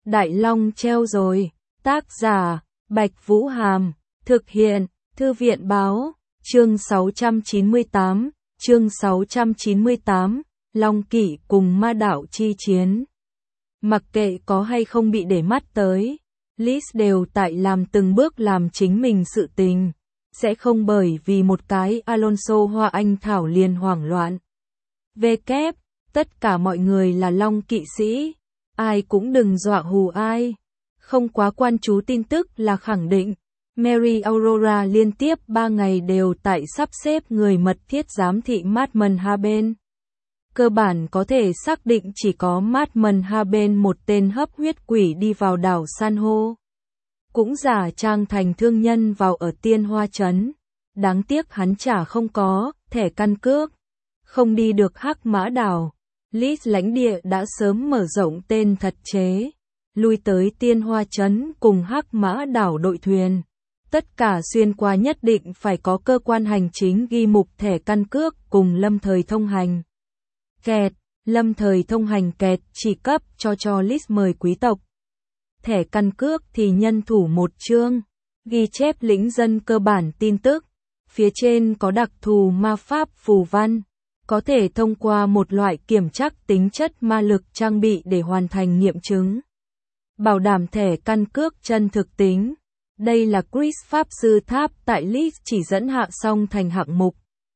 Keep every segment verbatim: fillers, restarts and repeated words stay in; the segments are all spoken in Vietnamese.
Đại Long treo rồi. Tác giả, Bạch Vũ Hàm. Thực hiện, Thư viện Báo. Chương sáu trăm chín mươi tám. Chương sáu trăm chín mươi tám. Long Kỵ cùng ma đạo chi chiến. Mặc kệ có hay không bị để mắt tới, Liz đều tại làm từng bước làm chính mình sự tình. Sẽ không bởi vì một cái Alonso Hoa Anh Thảo liền hoảng loạn. Về kép, tất cả mọi người là Long Kỵ sĩ. Ai cũng đừng dọa hù ai. Không quá quan chú tin tức là khẳng định. Mary Aurora liên tiếp ba ngày đều tại sắp xếp người mật thiết giám thị Madmon Haben. Cơ bản có thể xác định chỉ có Madmon Haben một tên hấp huyết quỷ đi vào đảo San hô. Cũng giả trang thành thương nhân vào ở Tiên Hoa Trấn. Đáng tiếc hắn chả không có thẻ căn cước. Không đi được Hắc Mã Đảo. Liz lãnh địa đã sớm mở rộng tên thật chế. Lui tới Tiên Hoa Trấn cùng Hắc Mã Đảo đội thuyền. Tất cả xuyên qua nhất định phải có cơ quan hành chính ghi mục thẻ căn cước cùng lâm thời thông hành. Kẹt, lâm thời thông hành kẹt chỉ cấp cho cho Liz mời quý tộc. Thẻ căn cước thì nhân thủ một chương, ghi chép lĩnh dân cơ bản tin tức. Phía trên có đặc thù ma pháp phù văn, có thể thông qua một loại kiểm trắc tính chất ma lực trang bị để hoàn thành nghiệm chứng. Bảo đảm thẻ căn cước chân thực tính. Đây là Chris Pháp Sư Tháp tại Liz chỉ dẫn hạ xong thành hạng mục.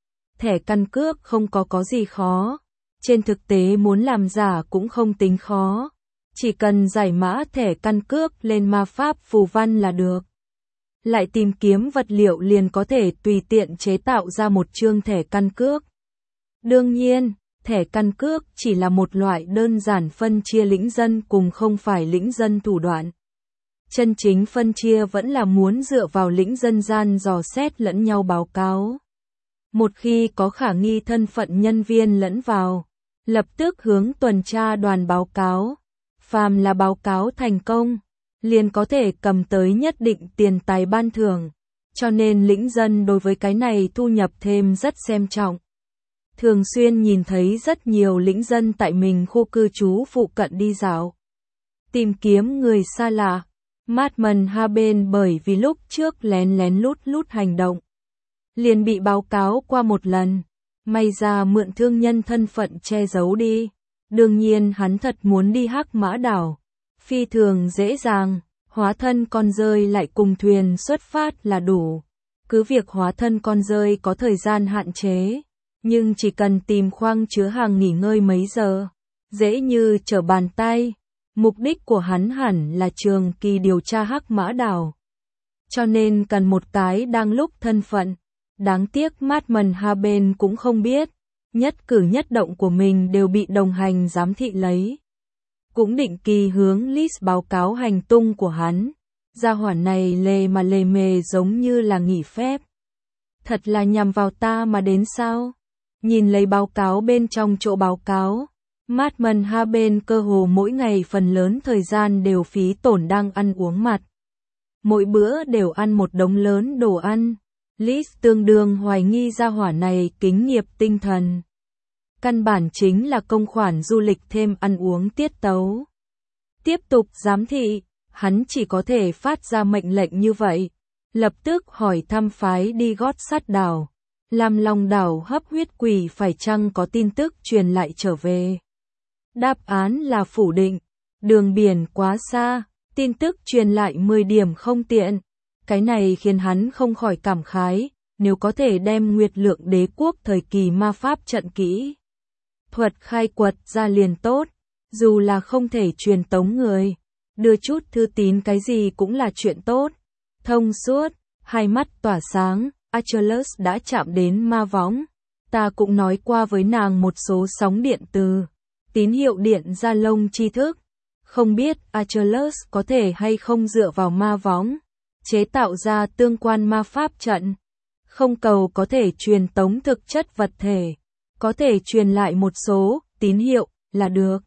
Thẻ căn cước không có có gì khó. Trên thực tế muốn làm giả cũng không tính khó. Chỉ cần giải mã thẻ căn cước lên ma pháp phù văn là được. Lại tìm kiếm vật liệu liền có thể tùy tiện chế tạo ra một chương thẻ căn cước. Đương nhiên, thẻ căn cước chỉ là một loại đơn giản phân chia lĩnh dân cùng không phải lĩnh dân thủ đoạn. Chân chính phân chia vẫn là muốn dựa vào lĩnh dân gian dò xét lẫn nhau báo cáo. Một khi có khả nghi thân phận nhân viên lẫn vào, lập tức hướng tuần tra đoàn báo cáo. Phàm là báo cáo thành công, liền có thể cầm tới nhất định tiền tài ban thưởng. Cho nên lĩnh dân đối với cái này thu nhập thêm rất xem trọng. Thường xuyên nhìn thấy rất nhiều lĩnh dân tại mình khu cư trú phụ cận đi dạo. Tìm kiếm người xa lạ. Madmon Haben bởi vì lúc trước lén lén lút lút hành động. Liền bị báo cáo qua một lần. May ra mượn thương nhân thân phận che giấu đi. Đương nhiên hắn thật muốn đi Hắc Mã Đảo. Phi thường dễ dàng, hóa thân con rơi lại cùng thuyền xuất phát là đủ. Cứ việc hóa thân con rơi có thời gian hạn chế. Nhưng chỉ cần tìm khoang chứa hàng nghỉ ngơi mấy giờ. Dễ như trở bàn tay. Mục đích của hắn hẳn là trường kỳ điều tra Hắc Mã Đảo. Cho nên cần một cái đang lúc thân phận. Đáng tiếc Madmon Haben cũng không biết. Nhất cử nhất động của mình đều bị đồng hành giám thị lấy. Cũng định kỳ hướng Liz báo cáo hành tung của hắn. Gia hỏa này lề mà lề mề giống như là nghỉ phép. Thật là nhằm vào ta mà đến sao? Nhìn lấy báo cáo bên trong chỗ báo cáo. Madmon Haben cơ hồ mỗi ngày phần lớn thời gian đều phí tổn đang ăn uống mặt. Mỗi bữa đều ăn một đống lớn đồ ăn. Liz tương đương hoài nghi gia hỏa này kính nghiệp tinh thần. Căn bản chính là công khoản du lịch thêm ăn uống tiết tấu. Tiếp tục giám thị, hắn chỉ có thể phát ra mệnh lệnh như vậy. Lập tức hỏi thăm phái đi gót sắt đảo. Làm Long đảo hấp huyết quỷ phải chăng có tin tức truyền lại trở về. Đáp án là phủ định. Đường biển quá xa, tin tức truyền lại mười điểm không tiện. Cái này khiến hắn không khỏi cảm khái, nếu có thể đem Nguyệt Lượng Đế quốc thời kỳ ma pháp trận kỹ thuật khai quật ra liền tốt, dù là không thể truyền tống người, đưa chút thư tín cái gì cũng là chuyện tốt. Thông suốt, hai mắt tỏa sáng, Achilles đã chạm đến ma võng. Ta cũng nói qua với nàng một số sóng điện từ, tín hiệu điện ra lông tri thức. Không biết Achilles có thể hay không dựa vào ma võng chế tạo ra tương quan ma pháp trận. Không cầu có thể truyền tống thực chất vật thể, có thể truyền lại một số tín hiệu là được.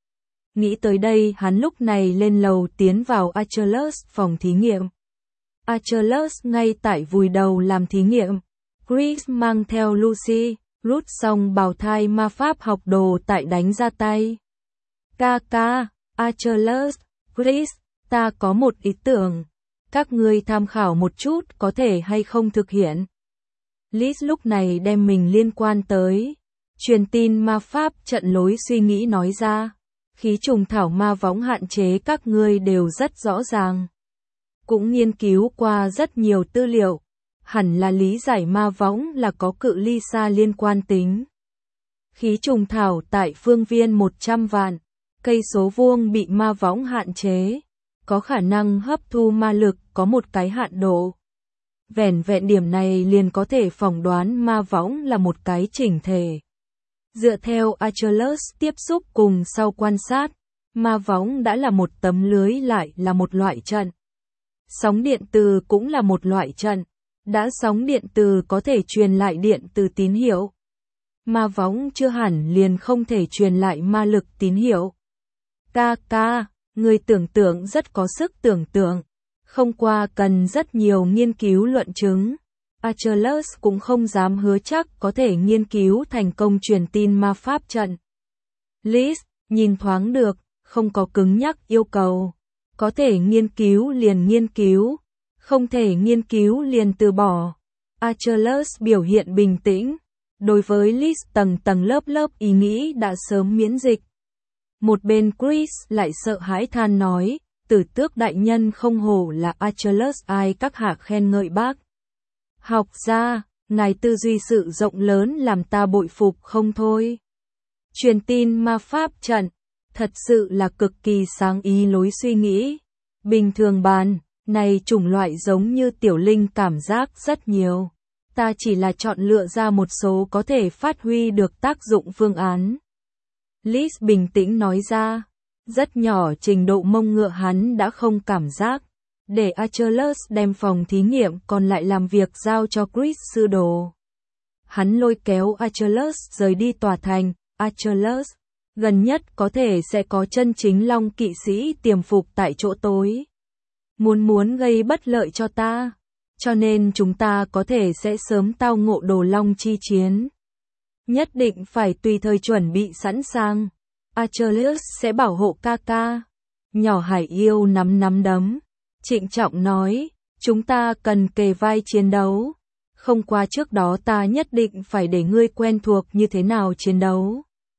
Nghĩ tới đây hắn lúc này lên lầu tiến vào Achilles phòng thí nghiệm. Achilles ngay tại vùi đầu làm thí nghiệm. Chris mang theo Lucy, rút xong bào thai ma pháp học đồ tại đánh ra tay. Ca ca, Achilles, Chris, ta có một ý tưởng. Các ngươi tham khảo một chút có thể hay không thực hiện. Liz lúc này đem mình liên quan tới truyền tin ma pháp trận lối suy nghĩ nói ra. Khí trùng thảo ma võng hạn chế các ngươi đều rất rõ ràng. Cũng nghiên cứu qua rất nhiều tư liệu. Hẳn là lý giải ma võng là có cự ly xa liên quan tính. Khí trùng thảo tại phương viên một trăm vạn cây số vuông bị ma võng hạn chế. Có khả năng hấp thu ma lực có một cái hạn độ. Vẻn vẹn điểm này liền có thể phỏng đoán ma võng là một cái chỉnh thể. Dựa theo Achilles tiếp xúc cùng sau quan sát, ma võng đã là một tấm lưới lại là một loại trận. Sóng điện từ cũng là một loại trận. Đã sóng điện từ có thể truyền lại điện từ tín hiệu. Ma võng chưa hẳn liền không thể truyền lại ma lực tín hiệu. Ca ca, người tưởng tượng rất có sức tưởng tượng. Không qua cần rất nhiều nghiên cứu luận chứng. Achilles cũng không dám hứa chắc có thể nghiên cứu thành công truyền tin ma pháp trận. Liz, nhìn thoáng được, không có cứng nhắc yêu cầu. Có thể nghiên cứu liền nghiên cứu, không thể nghiên cứu liền từ bỏ. Achilles biểu hiện bình tĩnh. Đối với Liz tầng tầng lớp lớp ý nghĩ đã sớm miễn dịch. Một bên Chris lại sợ hãi than nói, Tử Tước đại nhân không hổ là Achilles, ai các hạ khen ngợi bác. Học ra, ngài tư duy sự rộng lớn làm ta bội phục không thôi. Truyền tin ma pháp trận, thật sự là cực kỳ sáng ý lối suy nghĩ. Bình thường bàn, này chủng loại giống như tiểu linh cảm giác rất nhiều. Ta chỉ là chọn lựa ra một số có thể phát huy được tác dụng phương án. Liz bình tĩnh nói ra, rất nhỏ trình độ mông ngựa hắn đã không cảm giác. Để Achilles đem phòng thí nghiệm còn lại làm việc giao cho Chris sư đồ. Hắn lôi kéo Achilles rời đi tòa thành. Achilles, gần nhất có thể sẽ có chân chính long kỵ sĩ tiềm phục tại chỗ tối. Muốn muốn gây bất lợi cho ta. Cho nên chúng ta có thể sẽ sớm tao ngộ đồ long chi chiến. Nhất định phải tùy thời chuẩn bị sẵn sàng. Achilles sẽ bảo hộ ca ca. Nhỏ hải yêu nắm nắm đấm. Trịnh trọng nói, chúng ta cần kề vai chiến đấu. Không qua trước đó ta nhất định phải để ngươi quen thuộc như thế nào chiến đấu.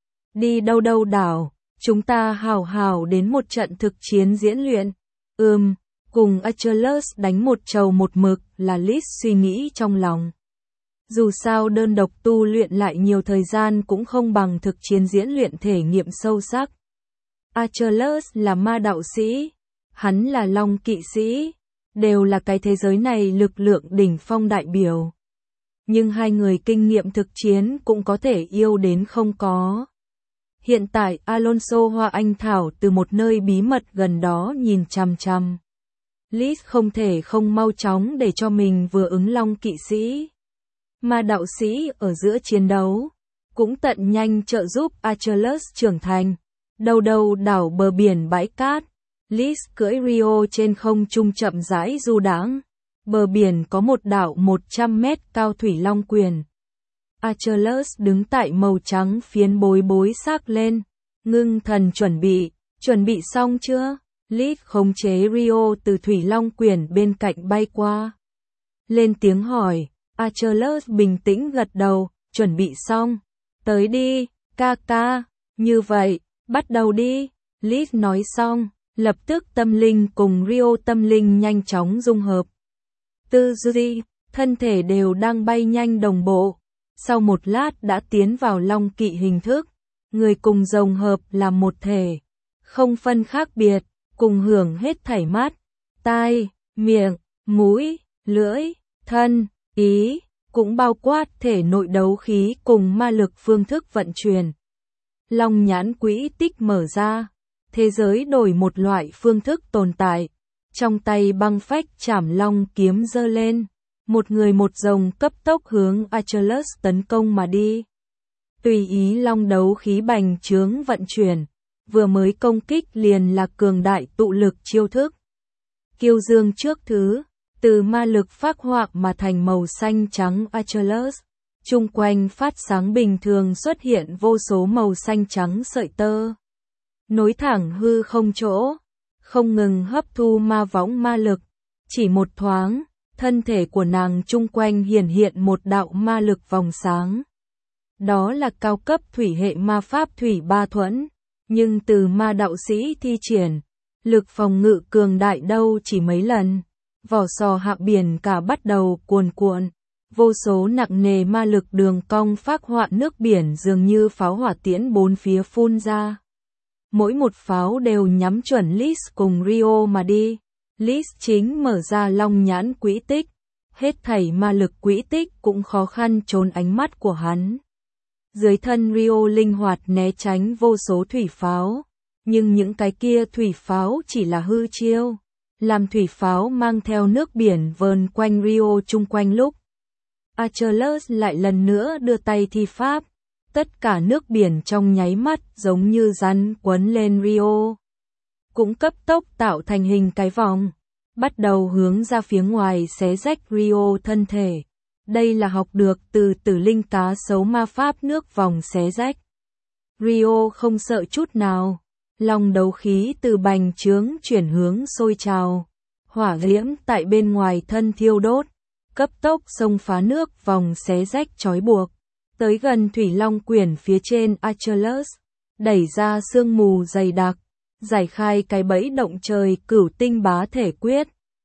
Đi đâu đâu đảo, chúng ta hào hào đến một trận thực chiến diễn luyện. Ừm, cùng Achilles đánh một trầu một mực là Liz suy nghĩ trong lòng. Dù sao đơn độc tu luyện lại nhiều thời gian cũng không bằng thực chiến diễn luyện thể nghiệm sâu sắc. Achilles là ma đạo sĩ, hắn là long kỵ sĩ, đều là cái thế giới này lực lượng đỉnh phong đại biểu. Nhưng hai người kinh nghiệm thực chiến cũng có thể yêu đến không có. Hiện tại Alonso Hoa Anh Thảo từ một nơi bí mật gần đó nhìn chằm chằm. Liz không thể không mau chóng để cho mình vừa ứng long kỵ sĩ. Ma đạo sĩ ở giữa chiến đấu, cũng tận nhanh trợ giúp Achilles trưởng thành. Đầu đầu đảo bờ biển bãi cát, Liz cưỡi Rio trên không trung chậm rãi du đãng. Bờ biển có một đảo một trăm mét cao thủy long quyền. Achilles đứng tại màu trắng phiến bối bối xác lên. Ngưng thần chuẩn bị, chuẩn bị xong chưa? Liz khống chế Rio từ thủy long quyền bên cạnh bay qua. Lên tiếng hỏi, Achilles bình tĩnh gật đầu, chuẩn bị xong. Tới đi, ca ca, như vậy, bắt đầu đi. Liz nói xong, lập tức tâm linh cùng Rio tâm linh nhanh chóng dung hợp. Tư duy, thân thể đều đang bay nhanh đồng bộ. Sau một lát đã tiến vào long kỵ hình thức. Người cùng rồng hợp làm một thể. Không phân khác biệt, cùng hưởng hết thảy mắt, tai, miệng, mũi, lưỡi, thân, ý, cũng bao quát thể nội đấu khí cùng ma lực phương thức vận chuyển. Long nhãn quỹ tích mở ra, thế giới đổi một loại phương thức tồn tại. Trong tay băng phách chảm long kiếm giơ lên, một người một rồng cấp tốc hướng Achilles tấn công mà đi. Tùy ý long đấu khí bành trướng vận chuyển, vừa mới công kích liền là cường đại tụ lực chiêu thức. Kiêu dương trước thứ, từ ma lực phác họa mà thành màu xanh trắng Achilles. Chung quanh phát sáng bình thường xuất hiện vô số màu xanh trắng sợi tơ. Nối thẳng hư không chỗ. không ngừng hấp thu ma võng ma lực. Chỉ một thoáng, thân thể của nàng chung quanh hiển hiện một đạo ma lực vòng sáng. Đó là cao cấp thủy hệ ma pháp thủy ba thuẫn, nhưng từ ma đạo sĩ thi triển, lực phòng ngự cường đại đâu chỉ mấy lần. Vỏ sò hạ biển cả bắt đầu cuồn cuộn, vô số nặng nề ma lực đường cong phác họa nước biển dường như pháo hỏa tiễn bốn phía phun ra. Mỗi một pháo đều nhắm chuẩn Liz cùng Rio mà đi. Liz chính mở ra long nhãn quỹ tích, hết thảy ma lực quỹ tích cũng khó khăn trốn ánh mắt của hắn. Dưới thân Rio linh hoạt né tránh vô số thủy pháo, nhưng những cái kia thủy pháo chỉ là hư chiêu, làm thủy pháo mang theo nước biển vờn quanh Rio chung quanh lúc. Achilles lại lần nữa đưa tay thi pháp, tất cả nước biển trong nháy mắt giống như rắn quấn lên Rio. Cũng cấp tốc tạo thành hình cái vòng, bắt đầu hướng ra phía ngoài xé rách Rio thân thể. Đây là học được từ tử linh cá sấu ma pháp nước vòng xé rách. Rio không sợ chút nào, lòng đấu khí từ bành trướng chuyển hướng sôi trào. Hỏa diễm tại bên ngoài thân thiêu đốt, cấp tốc xông phá nước vòng xé rách trói buộc. Tới gần thủy long quyển phía trên Achilles, đẩy ra sương mù dày đặc, giải khai cái bẫy động trời cửu tinh bá thể quyết.